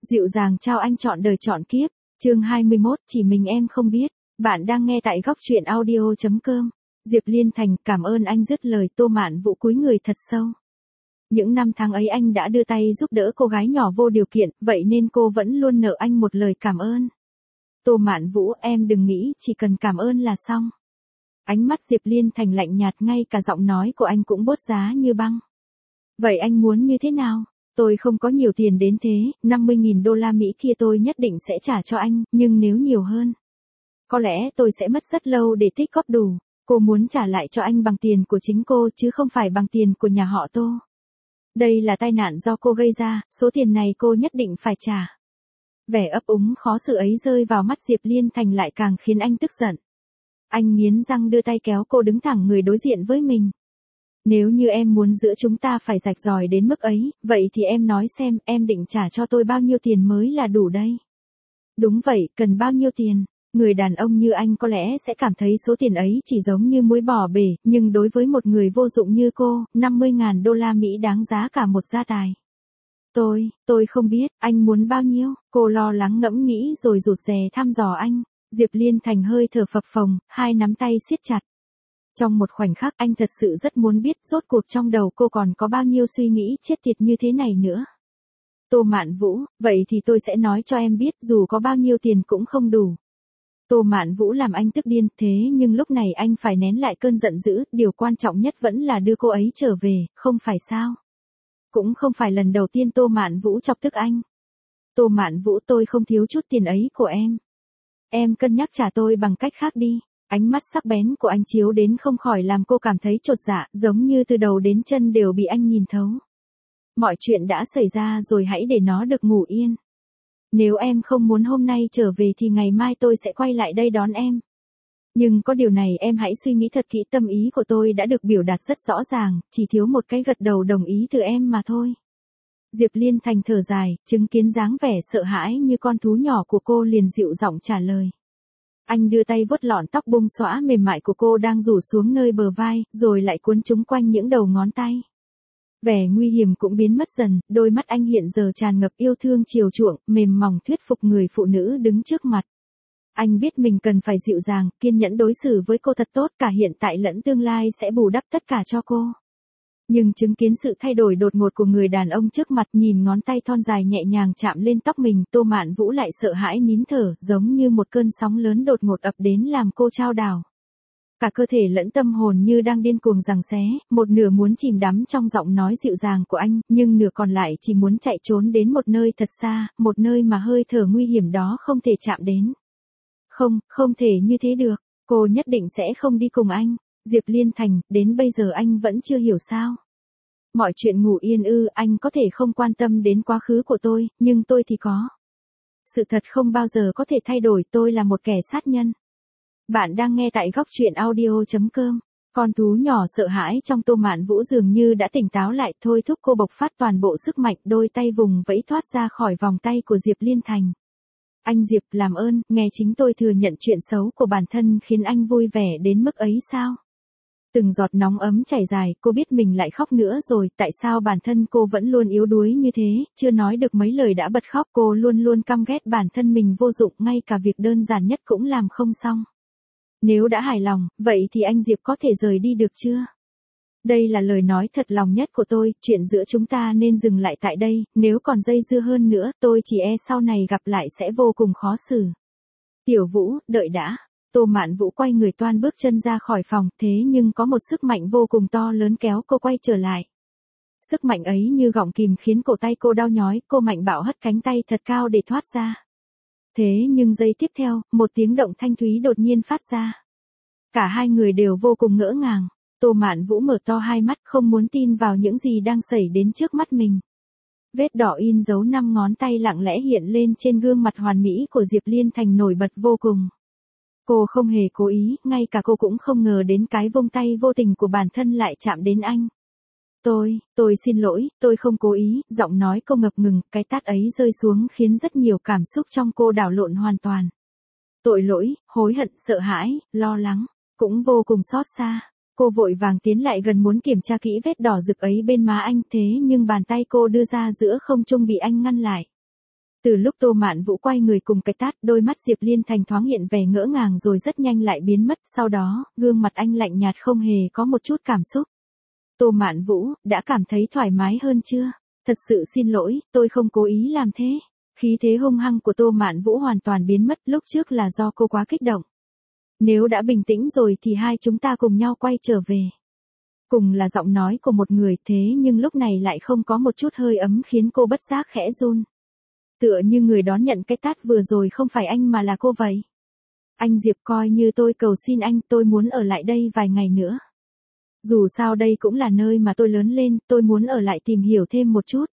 Dịu dàng trao anh trọn đời trọn kiếp. Chương 21, chỉ mình em không biết. Bạn đang nghe tại góc truyện audio.com. Diệp Liên Thành, cảm ơn anh, dứt lời Tô Mạn Vũ cúi người thật sâu. Những năm tháng ấy anh đã đưa tay giúp đỡ cô gái nhỏ vô điều kiện, vậy nên cô vẫn luôn nợ anh một lời cảm ơn. Tô Mạn Vũ, em đừng nghĩ chỉ cần cảm ơn là xong. Ánh mắt Diệp Liên Thành lạnh nhạt, ngay cả giọng nói của anh cũng bốt giá như băng. Vậy anh muốn như thế nào? Tôi không có nhiều tiền đến thế, 50.000 đô la Mỹ kia tôi nhất định sẽ trả cho anh, nhưng nếu nhiều hơn, có lẽ tôi sẽ mất rất lâu để tích góp đủ. Cô muốn trả lại cho anh bằng tiền của chính cô chứ không phải bằng tiền của nhà họ Tô. Đây là tai nạn do cô gây ra, số tiền này cô nhất định phải trả. Vẻ ấp úng khó xử ấy rơi vào mắt Diệp Liên Thành lại càng khiến anh tức giận. Anh nghiến răng đưa tay kéo cô đứng thẳng người đối diện với mình. Nếu như em muốn giữa chúng ta phải rạch ròi đến mức ấy, vậy thì em nói xem em định trả cho tôi bao nhiêu tiền mới là đủ đây? Đúng vậy, cần bao nhiêu tiền? Người đàn ông như anh có lẽ sẽ cảm thấy số tiền ấy chỉ giống như muối bỏ bể, nhưng đối với một người vô dụng như cô, 50.000 đô la Mỹ đáng giá cả một gia tài. Tôi không biết, anh muốn bao nhiêu? Cô lo lắng ngẫm nghĩ rồi rụt rè thăm dò anh. Diệp Liên Thành hơi thở phập phồng, hai nắm tay siết chặt. Trong một khoảnh khắc anh thật sự rất muốn biết rốt cuộc trong đầu cô còn có bao nhiêu suy nghĩ chết tiệt như thế này nữa. Tô Mạn Vũ, vậy thì tôi sẽ nói cho em biết dù có bao nhiêu tiền cũng không đủ. Tô Mạn Vũ làm anh tức điên, thế nhưng lúc này anh phải nén lại cơn giận dữ, điều quan trọng nhất vẫn là đưa cô ấy trở về, không phải sao? Cũng không phải lần đầu tiên Tô Mạn Vũ chọc tức anh. Tô Mạn Vũ, tôi không thiếu chút tiền ấy của em. Em cân nhắc trả tôi bằng cách khác đi. Ánh mắt sắc bén của anh chiếu đến không khỏi làm cô cảm thấy chột dạ, giống như từ đầu đến chân đều bị anh nhìn thấu. Mọi chuyện đã xảy ra rồi, hãy để nó được ngủ yên. Nếu em không muốn hôm nay trở về thì ngày mai tôi sẽ quay lại đây đón em. Nhưng có điều này em hãy suy nghĩ thật kỹ, tâm ý của tôi đã được biểu đạt rất rõ ràng, chỉ thiếu một cái gật đầu đồng ý từ em mà thôi. Diệp Liên Thành thở dài, chứng kiến dáng vẻ sợ hãi như con thú nhỏ của cô liền dịu giọng trả lời. Anh đưa tay vuốt lọn tóc bông xõa mềm mại của cô đang rủ xuống nơi bờ vai, rồi lại cuốn chúng quanh những đầu ngón tay. Vẻ nguy hiểm cũng biến mất dần, đôi mắt anh hiện giờ tràn ngập yêu thương chiều chuộng, mềm mỏng thuyết phục người phụ nữ đứng trước mặt. Anh biết mình cần phải dịu dàng, kiên nhẫn đối xử với cô thật tốt, cả hiện tại lẫn tương lai sẽ bù đắp tất cả cho cô. Nhưng chứng kiến sự thay đổi đột ngột của người đàn ông trước mặt, nhìn ngón tay thon dài nhẹ nhàng chạm lên tóc mình, Tô Mạn Vũ lại sợ hãi nín thở, giống như một cơn sóng lớn đột ngột ập đến làm cô chao đảo. Cả cơ thể lẫn tâm hồn như đang điên cuồng giằng xé, một nửa muốn chìm đắm trong giọng nói dịu dàng của anh, nhưng nửa còn lại chỉ muốn chạy trốn đến một nơi thật xa, một nơi mà hơi thở nguy hiểm đó không thể chạm đến. Không thể như thế được, cô nhất định sẽ không đi cùng anh. Diệp Liên Thành, đến bây giờ anh vẫn chưa hiểu sao? Mọi chuyện ngủ yên ư? Anh có thể không quan tâm đến quá khứ của tôi, nhưng tôi thì có. Sự thật không bao giờ có thể thay đổi, tôi là một kẻ sát nhân. Bạn đang nghe tại góc truyện audio.com. Con thú nhỏ sợ hãi trong Tô Mạn Vũ dường như đã tỉnh táo lại, thôi thúc cô bộc phát toàn bộ sức mạnh, đôi tay vùng vẫy thoát ra khỏi vòng tay của Diệp Liên Thành. Anh Diệp, làm ơn, nghe chính tôi thừa nhận chuyện xấu của bản thân khiến anh vui vẻ đến mức ấy sao? Từng giọt nóng ấm chảy dài, cô biết mình lại khóc nữa rồi, tại sao bản thân cô vẫn luôn yếu đuối như thế, chưa nói được mấy lời đã bật khóc, cô luôn luôn căm ghét bản thân mình vô dụng, ngay cả việc đơn giản nhất cũng làm không xong. Nếu đã hài lòng, vậy thì anh Diệp có thể rời đi được chưa? Đây là lời nói thật lòng nhất của tôi, chuyện giữa chúng ta nên dừng lại tại đây, nếu còn dây dưa hơn nữa, tôi chỉ e sau này gặp lại sẽ vô cùng khó xử. Tiểu Vũ, đợi đã. Tô Mạn Vũ quay người toan bước chân ra khỏi phòng, thế nhưng có một sức mạnh vô cùng to lớn kéo cô quay trở lại. Sức mạnh ấy như gọng kìm khiến cổ tay cô đau nhói, cô mạnh bạo hất cánh tay thật cao để thoát ra. Thế nhưng giây tiếp theo, một tiếng động thanh thúy đột nhiên phát ra. Cả hai người đều vô cùng ngỡ ngàng. Tô Mạn Vũ mở to hai mắt, không muốn tin vào những gì đang xảy đến trước mắt mình. Vết đỏ in dấu 5 ngón tay lặng lẽ hiện lên trên gương mặt hoàn mỹ của Diệp Liên Thành nổi bật vô cùng. Cô không hề cố ý, ngay cả cô cũng không ngờ đến cái vung tay vô tình của bản thân lại chạm đến anh. Tôi xin lỗi, tôi không cố ý, giọng nói cô ngập ngừng, cái tát ấy rơi xuống khiến rất nhiều cảm xúc trong cô đảo lộn hoàn toàn. Tội lỗi, hối hận, sợ hãi, lo lắng, cũng vô cùng xót xa. Cô vội vàng tiến lại gần muốn kiểm tra kỹ vết đỏ rực ấy bên má anh, thế nhưng bàn tay cô đưa ra giữa không trung bị anh ngăn lại. Từ lúc Tô Mạn Vũ quay người cùng cái tát, đôi mắt Diệp Liên Thành thoáng hiện vẻ ngỡ ngàng rồi rất nhanh lại biến mất, sau đó, gương mặt anh lạnh nhạt không hề có một chút cảm xúc. Tô Mạn Vũ, đã cảm thấy thoải mái hơn chưa? Thật sự xin lỗi, tôi không cố ý làm thế. Khí thế hung hăng của Tô Mạn Vũ hoàn toàn biến mất, lúc trước là do cô quá kích động. Nếu đã bình tĩnh rồi thì hai chúng ta cùng nhau quay trở về. Cùng là giọng nói của một người, thế nhưng lúc này lại không có một chút hơi ấm khiến cô bất giác khẽ run. Tựa như người đón nhận cái tát vừa rồi không phải anh mà là cô vậy. Anh Diệp, coi như tôi cầu xin anh, tôi muốn ở lại đây vài ngày nữa. Dù sao đây cũng là nơi mà tôi lớn lên, tôi muốn ở lại tìm hiểu thêm một chút.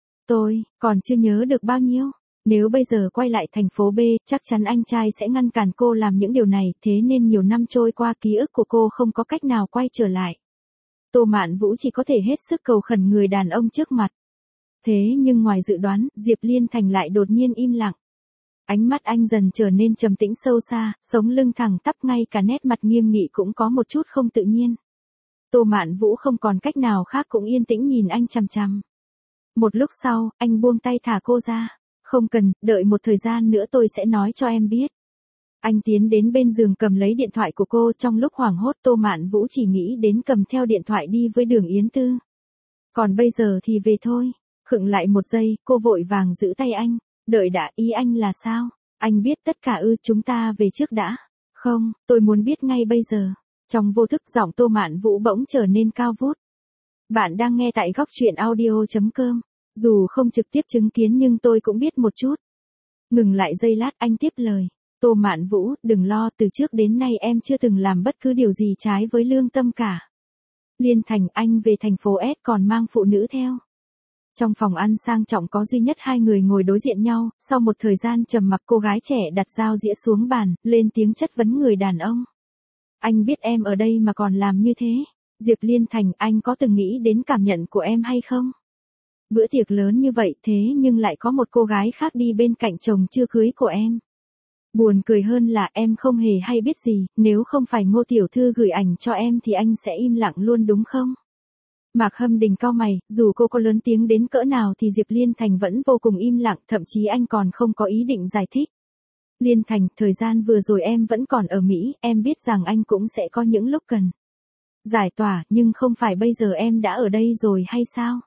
Tôi còn chưa nhớ được bao nhiêu. Nếu bây giờ quay lại thành phố B, chắc chắn anh trai sẽ ngăn cản cô làm những điều này, thế nên nhiều năm trôi qua ký ức của cô không có cách nào quay trở lại. Tô Mạn Vũ chỉ có thể hết sức cầu khẩn người đàn ông trước mặt. Thế nhưng ngoài dự đoán, Diệp Liên Thành lại đột nhiên im lặng. Ánh mắt anh dần trở nên trầm tĩnh sâu xa, sống lưng thẳng tắp, ngay cả nét mặt nghiêm nghị cũng có một chút không tự nhiên. Tô Mạn Vũ không còn cách nào khác cũng yên tĩnh nhìn anh chằm chằm. Một lúc sau, anh buông tay thả cô ra. Không cần, đợi một thời gian nữa tôi sẽ nói cho em biết. Anh tiến đến bên giường cầm lấy điện thoại của cô, trong lúc hoảng hốt Tô Mạn Vũ chỉ nghĩ đến cầm theo điện thoại đi với Đường Yến Tư. Còn bây giờ thì về thôi. Khựng lại một giây, cô vội vàng giữ tay anh. Đợi đã, ý anh là sao? Anh biết tất cả ư? Chúng ta về trước đã. Không, tôi muốn biết ngay bây giờ. Trong vô thức giọng Tô Mạn Vũ bỗng trở nên cao vút. Bạn đang nghe tại góc truyện audio.com. Dù không trực tiếp chứng kiến nhưng tôi cũng biết một chút. Ngừng lại giây lát, anh tiếp lời. Tô Mạn Vũ, đừng lo, từ trước đến nay em chưa từng làm bất cứ điều gì trái với lương tâm cả. Liên Thành, anh về thành phố S còn mang phụ nữ theo. Trong phòng ăn sang trọng có duy nhất hai người ngồi đối diện nhau, sau một thời gian trầm mặc cô gái trẻ đặt dao dĩa xuống bàn, lên tiếng chất vấn người đàn ông. Anh biết em ở đây mà còn làm như thế. Diệp Liên Thành, anh có từng nghĩ đến cảm nhận của em hay không? Bữa tiệc lớn như vậy thế nhưng lại có một cô gái khác đi bên cạnh chồng chưa cưới của em. Buồn cười hơn là em không hề hay biết gì, nếu không phải Ngô tiểu thư gửi ảnh cho em thì anh sẽ im lặng luôn đúng không? Mạc Hâm Đình cau mày, dù cô có lớn tiếng đến cỡ nào thì Diệp Liên Thành vẫn vô cùng im lặng, thậm chí anh còn không có ý định giải thích. Liên Thành, thời gian vừa rồi em vẫn còn ở Mỹ, em biết rằng anh cũng sẽ có những lúc cần giải tỏa, nhưng không phải bây giờ em đã ở đây rồi hay sao?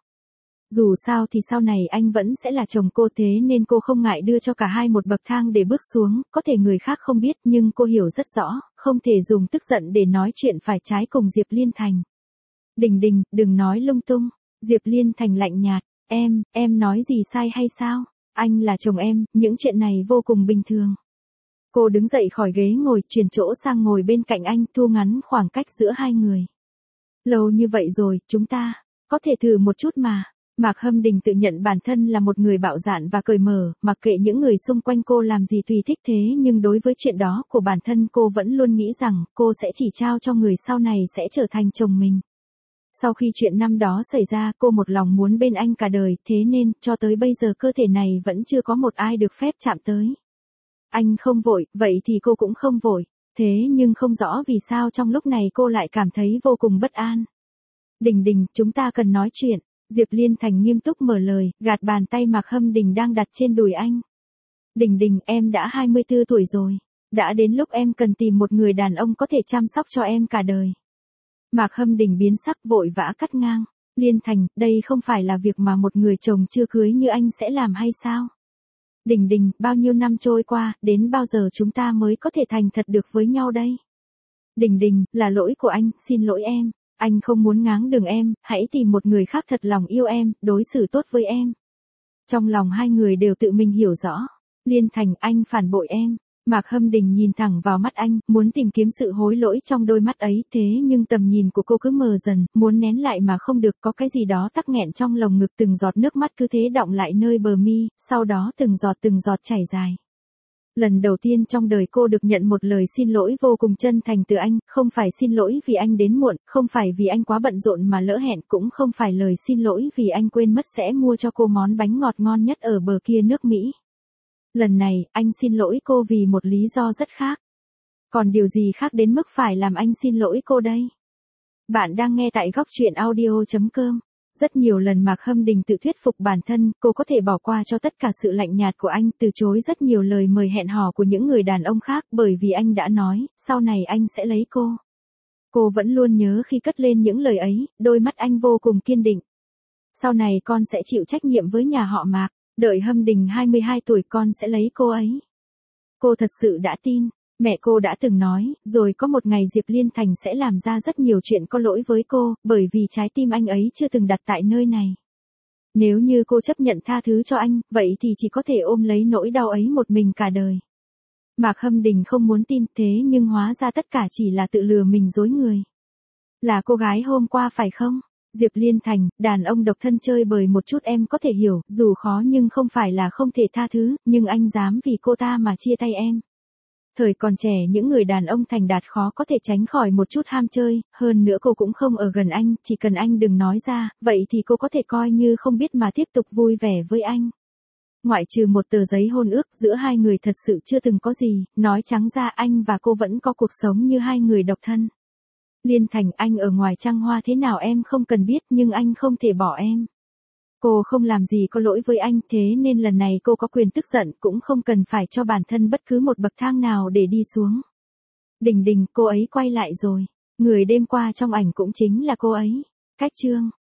Dù sao thì sau này anh vẫn sẽ là chồng cô, thế nên cô không ngại đưa cho cả hai một bậc thang để bước xuống, có thể người khác không biết nhưng cô hiểu rất rõ, không thể dùng tức giận để nói chuyện phải trái cùng Diệp Liên Thành. Đình Đình, đừng nói lung tung. Diệp Liên Thành lạnh nhạt, em nói gì sai hay sao? Anh là chồng em, những chuyện này vô cùng bình thường. Cô đứng dậy khỏi ghế ngồi, chuyển chỗ sang ngồi bên cạnh anh, thu ngắn khoảng cách giữa hai người. Lâu như vậy rồi, chúng ta có thể thử một chút mà. Mạc Hâm Đình tự nhận bản thân là một người bạo dạn và cởi mở, mặc kệ những người xung quanh cô làm gì tùy thích, thế nhưng đối với chuyện đó của bản thân cô vẫn luôn nghĩ rằng cô sẽ chỉ trao cho người sau này sẽ trở thành chồng mình. Sau khi chuyện năm đó xảy ra, cô một lòng muốn bên anh cả đời, thế nên cho tới bây giờ cơ thể này vẫn chưa có một ai được phép chạm tới. Anh không vội, vậy thì cô cũng không vội, thế nhưng không rõ vì sao trong lúc này cô lại cảm thấy vô cùng bất an. Đình Đình, chúng ta cần nói chuyện. Diệp Liên Thành nghiêm túc mở lời, gạt bàn tay Mạc Hâm Đình đang đặt trên đùi anh. Đình Đình, em đã 24 tuổi rồi. Đã đến lúc em cần tìm một người đàn ông có thể chăm sóc cho em cả đời. Mạc Hâm Đình biến sắc vội vã cắt ngang. Liên Thành, đây không phải là việc mà một người chồng chưa cưới như anh sẽ làm hay sao? Đình Đình, bao nhiêu năm trôi qua, đến bao giờ chúng ta mới có thể thành thật được với nhau đây? Đình Đình, là lỗi của anh, xin lỗi em. Anh không muốn ngáng đường em, hãy tìm một người khác thật lòng yêu em, đối xử tốt với em. Trong lòng hai người đều tự mình hiểu rõ. Liên Thành, anh phản bội em. Mạc Hâm Đình nhìn thẳng vào mắt anh, muốn tìm kiếm sự hối lỗi trong đôi mắt ấy, thế nhưng tầm nhìn của cô cứ mờ dần, muốn nén lại mà không được, có cái gì đó tắc nghẹn trong lồng ngực, từng giọt nước mắt cứ thế đọng lại nơi bờ mi, sau đó từng giọt chảy dài. Lần đầu tiên trong đời cô được nhận một lời xin lỗi vô cùng chân thành từ anh, không phải xin lỗi vì anh đến muộn, không phải vì anh quá bận rộn mà lỡ hẹn, cũng không phải lời xin lỗi vì anh quên mất sẽ mua cho cô món bánh ngọt ngon nhất ở bờ kia nước Mỹ. Lần này, anh xin lỗi cô vì một lý do rất khác. Còn điều gì khác đến mức phải làm anh xin lỗi cô đây? Bạn đang nghe tại góc truyện audio.com. Rất nhiều lần Mạc Hâm Đình tự thuyết phục bản thân, cô có thể bỏ qua cho tất cả sự lạnh nhạt của anh, từ chối rất nhiều lời mời hẹn hò của những người đàn ông khác, bởi vì anh đã nói, sau này anh sẽ lấy cô. Cô vẫn luôn nhớ khi cất lên những lời ấy, đôi mắt anh vô cùng kiên định. Sau này con sẽ chịu trách nhiệm với nhà họ Mạc, đợi Hâm Đình 22 tuổi con sẽ lấy cô ấy. Cô thật sự đã tin. Mẹ cô đã từng nói, rồi có một ngày Diệp Liên Thành sẽ làm ra rất nhiều chuyện có lỗi với cô, bởi vì trái tim anh ấy chưa từng đặt tại nơi này. Nếu như cô chấp nhận tha thứ cho anh, vậy thì chỉ có thể ôm lấy nỗi đau ấy một mình cả đời. Mạc Hâm Đình không muốn tin thế nhưng hóa ra tất cả chỉ là tự lừa mình dối người. Là cô gái hôm qua phải không? Diệp Liên Thành, đàn ông độc thân chơi bời một chút em có thể hiểu, dù khó nhưng không phải là không thể tha thứ, nhưng anh dám vì cô ta mà chia tay em. Thời còn trẻ những người đàn ông thành đạt khó có thể tránh khỏi một chút ham chơi, hơn nữa cô cũng không ở gần anh, chỉ cần anh đừng nói ra, vậy thì cô có thể coi như không biết mà tiếp tục vui vẻ với anh. Ngoại trừ một tờ giấy hôn ước giữa hai người thật sự chưa từng có gì, nói trắng ra anh và cô vẫn có cuộc sống như hai người độc thân. Liên Thành, anh ở ngoài trăng hoa thế nào em không cần biết nhưng anh không thể bỏ em. Cô không làm gì có lỗi với anh thế nên lần này cô có quyền tức giận cũng không cần phải cho bản thân bất cứ một bậc thang nào để đi xuống. Đình Đình, cô ấy quay lại rồi. Người đêm qua trong ảnh cũng chính là cô ấy. Cách chương